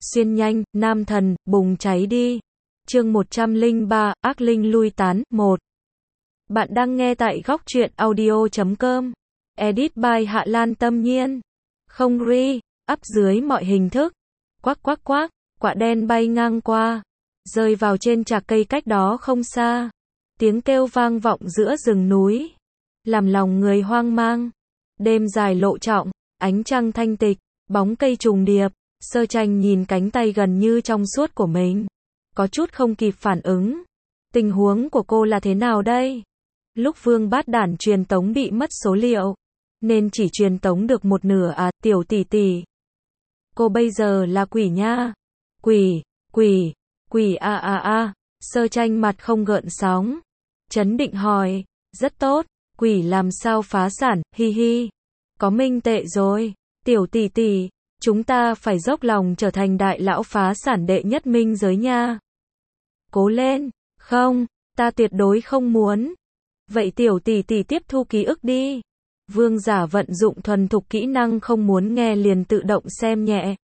Xuyên nhanh, nam thần, bùng cháy đi. Chương 103, ác linh lui tán, 1. Bạn đang nghe tại góc truyện audio.com. Edit by Hạ Lan Tâm Nhiên. Không ri, up dưới mọi hình thức. Quắc quắc quắc, quả đen bay ngang qua, rơi vào trên trạc cây cách đó không xa. Tiếng kêu vang vọng giữa rừng núi, làm lòng người hoang mang. Đêm dài lộ trọng, ánh trăng thanh tịch, bóng cây trùng điệp. Sơ Tranh nhìn cánh tay gần như trong suốt của mình, có chút không kịp phản ứng. Tình huống của cô là thế nào đây? Lúc Vương Bát Đản truyền tống bị mất số liệu, nên chỉ truyền tống được một nửa à, tiểu tỷ tỷ. Cô bây giờ là quỷ nha. Quỷ a. Sơ Tranh mặt không gợn sóng, trấn định hỏi, rất tốt, quỷ làm sao phá sản, hi hi. Có minh tệ rồi, tiểu tỷ tỷ. Chúng ta phải dốc lòng trở thành đại lão phá sản đệ nhất minh giới nha. Cố lên, không, ta tuyệt đối không muốn. Vậy tiểu tỷ tỷ tiếp thu ký ức đi. Vương giả vận dụng thuần thục kỹ năng không muốn nghe liền tự động xem nhẹ.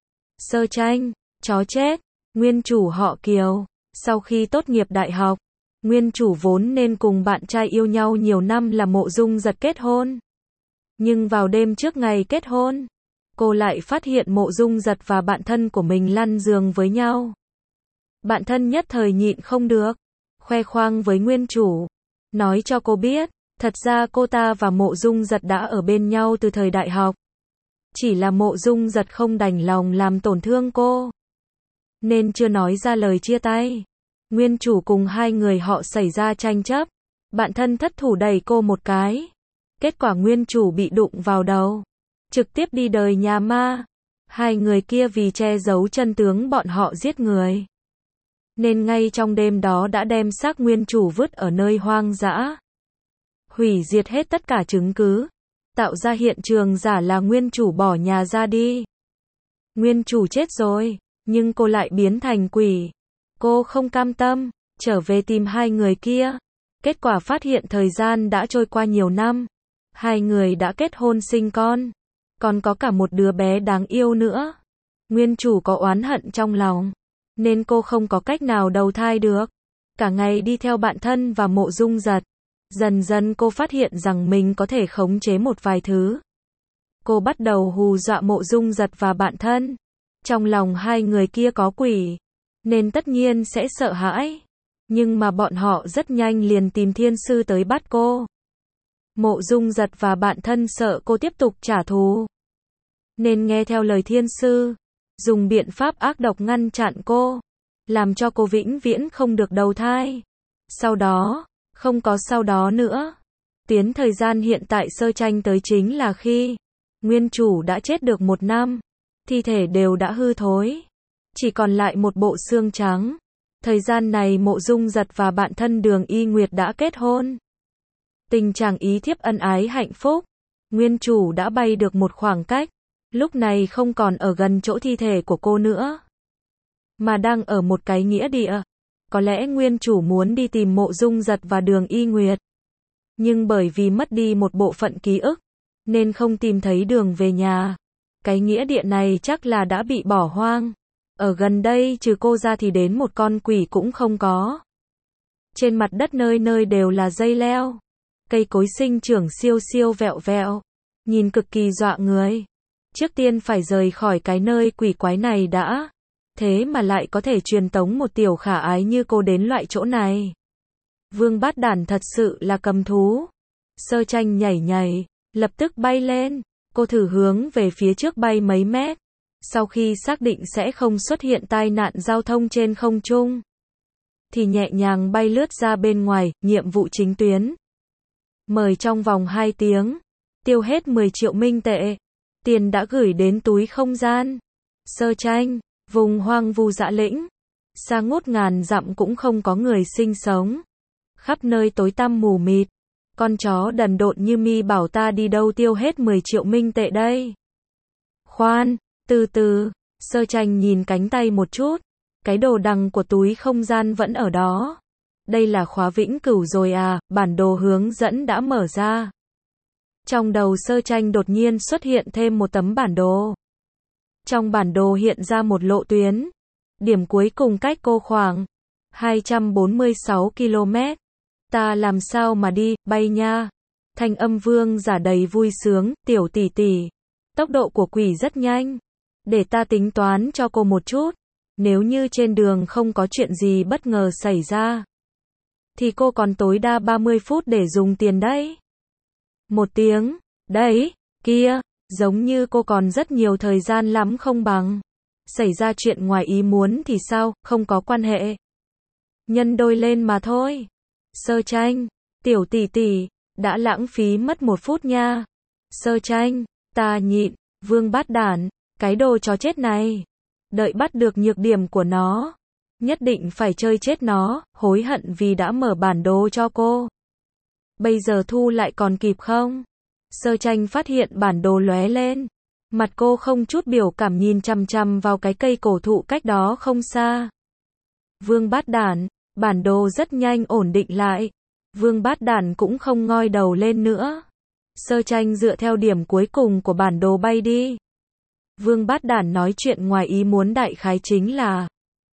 Sơ Tranh, chó chết, nguyên chủ họ Kiều. Sau khi tốt nghiệp đại học, nguyên chủ vốn nên cùng bạn trai yêu nhau nhiều năm là Mộ Dung Giật kết hôn. Nhưng vào đêm trước ngày kết hôn, cô lại phát hiện Mộ Dung Giật và bạn thân của mình lăn giường với nhau. Bạn thân nhất thời nhịn không được, khoe khoang với nguyên chủ, nói cho cô biết, thật ra cô ta và Mộ Dung Giật đã ở bên nhau từ thời đại học. Chỉ là Mộ Dung Giật không đành lòng làm tổn thương cô, nên chưa nói ra lời chia tay. Nguyên chủ cùng hai người họ xảy ra tranh chấp, bạn thân thất thủ đẩy cô một cái. Kết quả nguyên chủ bị đụng vào đầu, trực tiếp đi đời nhà ma. Hai người kia vì che giấu chân tướng bọn họ giết người, nên ngay trong đêm đó đã đem xác nguyên chủ vứt ở nơi hoang dã, hủy diệt hết tất cả chứng cứ, tạo ra hiện trường giả là nguyên chủ bỏ nhà ra đi. Nguyên chủ chết rồi, nhưng cô lại biến thành quỷ. Cô không cam tâm, trở về tìm hai người kia. Kết quả phát hiện thời gian đã trôi qua nhiều năm, hai người đã kết hôn sinh con, còn có cả một đứa bé đáng yêu nữa. Nguyên chủ có oán hận trong lòng, nên cô không có cách nào đầu thai được. Cả ngày đi theo bạn thân và Mộ Dung Giật. Dần dần cô phát hiện rằng mình có thể khống chế một vài thứ. Cô bắt đầu hù dọa Mộ Dung Giật và bạn thân. Trong lòng hai người kia có quỷ, nên tất nhiên sẽ sợ hãi. Nhưng mà bọn họ rất nhanh liền tìm thiên sư tới bắt cô. Mộ Dung Giật và bạn thân sợ cô tiếp tục trả thù, nên nghe theo lời thiên sư, dùng biện pháp ác độc ngăn chặn cô, làm cho cô vĩnh viễn không được đầu thai. Sau đó, không có sau đó nữa. Tiến thời gian hiện tại Sơ Tranh tới chính là khi nguyên chủ đã chết được 1 năm, thi thể đều đã hư thối, chỉ còn lại một bộ xương trắng. Thời gian này Mộ Dung Giật và bạn thân Đường Y Nguyệt đã kết hôn. Tình trạng ý thiếp ân ái hạnh phúc. Nguyên chủ đã bay được một khoảng cách, lúc này không còn ở gần chỗ thi thể của cô nữa, mà đang ở một cái nghĩa địa. Có lẽ nguyên chủ muốn đi tìm Mộ Dung Giật và Đường Y Nguyệt, nhưng bởi vì mất đi một bộ phận ký ức, nên không tìm thấy đường về nhà. Cái nghĩa địa này chắc là đã bị bỏ hoang. Ở gần đây trừ cô ra thì đến một con quỷ cũng không có. Trên mặt đất nơi nơi đều là dây leo, cây cối sinh trưởng siêu siêu vẹo vẹo, nhìn cực kỳ dọa người. Trước tiên phải rời khỏi cái nơi quỷ quái này đã. Thế mà lại có thể truyền tống một tiểu khả ái như cô đến loại chỗ này. Vương Bát Đản thật sự là cầm thú. Sơ Tranh nhảy, lập tức bay lên. Cô thử hướng về phía trước bay mấy mét. Sau khi xác định sẽ không xuất hiện tai nạn giao thông trên không trung, thì nhẹ nhàng bay lướt ra bên ngoài. Nhiệm vụ chính tuyến: mời trong vòng 2 tiếng, tiêu hết 10 triệu minh tệ. Tiền đã gửi đến túi không gian. Sơ Tranh, vùng hoang vu dã lĩnh, xa ngút ngàn dặm cũng không có người sinh sống. Khắp nơi tối tăm mù mịt. Con chó đần độn như mi bảo ta đi đâu tiêu hết 10 triệu minh tệ đây? Khoan, từ từ. Sơ Tranh nhìn cánh tay một chút. Cái đồ đằng của túi không gian vẫn ở đó. Đây là khóa vĩnh cửu rồi à? Bản đồ hướng dẫn đã mở ra. Trong đầu Sơ Tranh đột nhiên xuất hiện thêm một tấm bản đồ. Trong bản đồ hiện ra một lộ tuyến. Điểm cuối cùng cách cô khoảng 246 km. Ta làm sao mà đi, bay nha. Thanh âm Vương giả đầy vui sướng, tiểu tỷ tỷ. Tốc độ của quỷ rất nhanh. Để ta tính toán cho cô một chút. Nếu như trên đường không có chuyện gì bất ngờ xảy ra, thì cô còn tối đa 30 phút để dùng tiền đấy. 1 tiếng, đấy, kia, giống như cô còn rất nhiều thời gian lắm không bằng. Xảy ra chuyện ngoài ý muốn thì sao, không có quan hệ. Nhân đôi lên mà thôi. Sơ tranh, tiểu tỷ tỷ, đã lãng phí mất 1 phút nha. Sơ tranh, ta nhịn, Vương bát đản, cái đồ chó chết này. Đợi bắt được nhược điểm của nó. Nhất định phải chơi chết nó, hối hận vì đã mở bản đồ cho cô. Bây giờ thu lại còn kịp không? Sơ tranh phát hiện bản đồ lóe lên. Mặt cô không chút biểu cảm nhìn chằm chằm vào cái cây cổ thụ cách đó không xa. Vương bát đản, bản đồ rất nhanh ổn định lại. Vương bát đản cũng không ngoi đầu lên nữa. Sơ tranh dựa theo điểm cuối cùng của bản đồ bay đi. Vương bát đản nói chuyện ngoài ý muốn đại khái chính là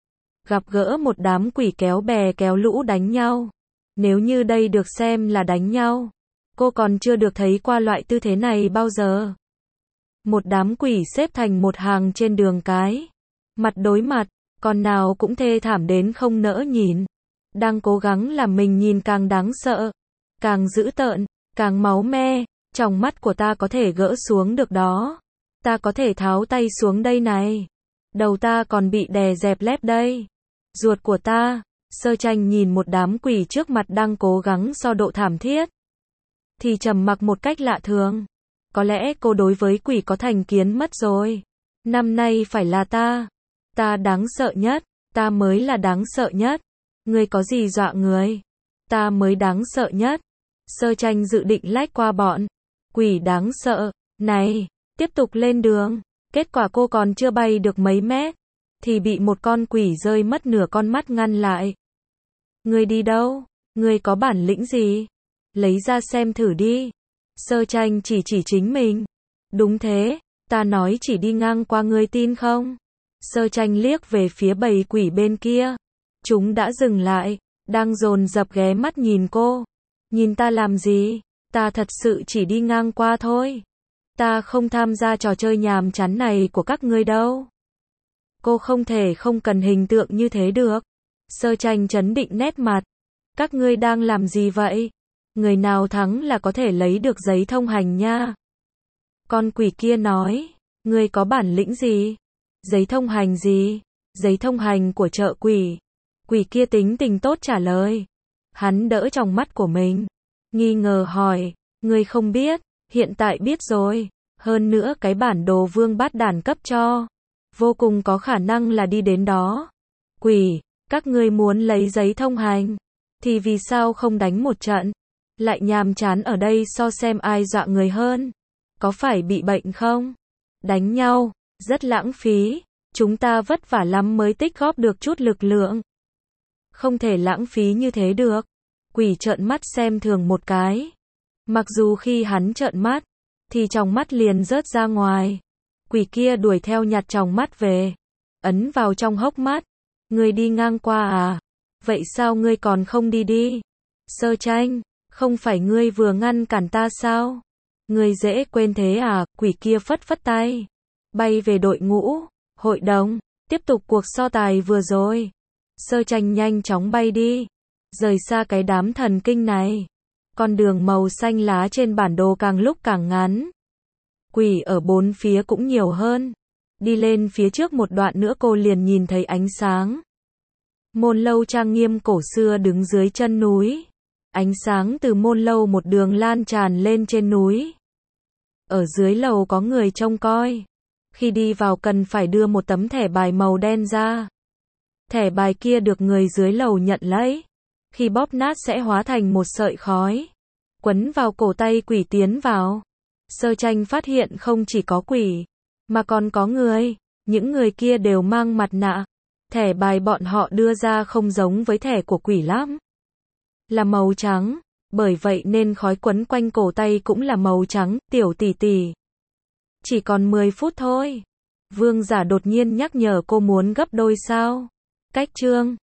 gặp gỡ một đám quỷ kéo bè kéo lũ đánh nhau. Nếu như đây được xem là đánh nhau, cô còn chưa được thấy qua loại tư thế này bao giờ. Một đám quỷ xếp thành một hàng trên đường cái. Mặt đối mặt, con nào cũng thê thảm đến không nỡ nhìn. Đang cố gắng làm mình nhìn càng đáng sợ, càng dữ tợn, càng máu me. Trong mắt của ta có thể gỡ xuống được đó. Ta có thể tháo tay xuống đây này. Đầu ta còn bị đè dẹp lép đây. Ruột của ta. Sơ tranh nhìn một đám quỷ trước mặt đang cố gắng so độ thảm thiết. Thì trầm mặc một cách lạ thường. Có lẽ cô đối với quỷ có thành kiến mất rồi. Năm nay phải là ta. Ta đáng sợ nhất. Ta mới là đáng sợ nhất. Người có gì dọa người? Ta mới đáng sợ nhất. Sơ tranh dự định lách qua bọn quỷ đáng sợ này. Tiếp tục lên đường. Kết quả cô còn chưa bay được mấy mét. Thì bị một con quỷ rơi mất nửa con mắt ngăn lại. Người đi đâu? Người có bản lĩnh gì? Lấy ra xem thử đi. Sơ tranh chỉ chính mình. Đúng thế, ta nói chỉ đi ngang qua người tin không? Sơ tranh liếc về phía bầy quỷ bên kia. Chúng đã dừng lại, đang dồn dập ghé mắt nhìn cô. Nhìn ta làm gì? Ta thật sự chỉ đi ngang qua thôi. Ta không tham gia trò chơi nhàm chán này của các ngươi đâu. Cô không thể không cần hình tượng như thế được. Sơ tranh trấn định nét mặt. Các ngươi đang làm gì vậy? Người nào thắng là có thể lấy được giấy thông hành nha. Con quỷ kia nói. Ngươi có bản lĩnh gì? Giấy thông hành gì? Giấy thông hành của chợ quỷ. Quỷ kia tính tình tốt trả lời. Hắn đỡ trong mắt của mình. Nghi ngờ hỏi. Ngươi không biết? Hiện tại biết rồi. Hơn nữa cái bản đồ Vương bát đản cấp cho. Vô cùng có khả năng là đi đến đó. Quỷ, các ngươi muốn lấy giấy thông hành. Thì vì sao không đánh một trận? Lại nhàm chán ở đây so xem ai dọa người hơn. Có phải bị bệnh không? Đánh nhau, rất lãng phí. Chúng ta vất vả lắm mới tích góp được chút lực lượng. Không thể lãng phí như thế được. Quỷ trợn mắt xem thường một cái. Mặc dù khi hắn trợn mắt, thì tròng mắt liền rớt ra ngoài. Quỷ kia đuổi theo nhặt tròng mắt về. Ấn vào trong hốc mắt. Ngươi đi ngang qua à? Vậy sao ngươi còn không đi đi? Sơ tranh, không phải ngươi vừa ngăn cản ta sao? Ngươi dễ quên thế à? Quỷ kia phất phất tay. Bay về đội ngũ, hội đồng, tiếp tục cuộc so tài vừa rồi. Sơ tranh nhanh chóng bay đi. Rời xa cái đám thần kinh này. Con đường màu xanh lá trên bản đồ càng lúc càng ngắn. Quỷ ở bốn phía cũng nhiều hơn. Đi lên phía trước một đoạn nữa cô liền nhìn thấy ánh sáng. Môn lâu trang nghiêm cổ xưa đứng dưới chân núi. Ánh sáng từ môn lâu một đường lan tràn lên trên núi. Ở dưới lầu có người trông coi. Khi đi vào cần phải đưa một tấm thẻ bài màu đen ra. Thẻ bài kia được người dưới lầu nhận lấy. Khi bóp nát sẽ hóa thành một sợi khói. Quấn vào cổ tay quỷ tiến vào. Sơ tranh phát hiện không chỉ có quỷ, mà còn có người. Những người kia đều mang mặt nạ. Thẻ bài bọn họ đưa ra không giống với thẻ của quỷ lắm. Là màu trắng. Bởi vậy nên khói quấn quanh cổ tay cũng là màu trắng. Tiểu tỷ tỷ. Chỉ còn 10 phút thôi. Vương giả đột nhiên nhắc nhở cô muốn gấp đôi sao? Cách chương